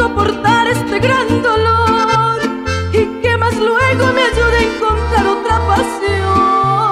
soportar este gran dolor y que más luego me ayude a encontrar otra pasión.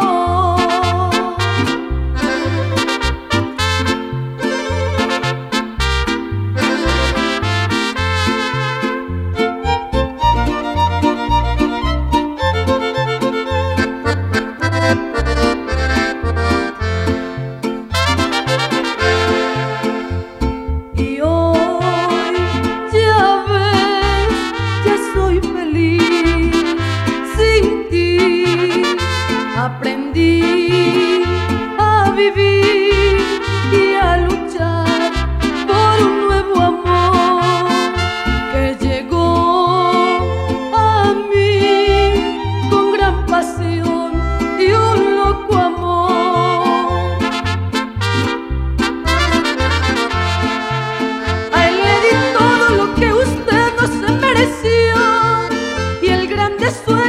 Y hoy ya ves, ya soy feliz sin ti. Aprendí a vivir y a luchar por un nuevo amor que llegó a mí con gran pasión y un loco amor. A él le di todo lo que usted no se mereció y el grande sueño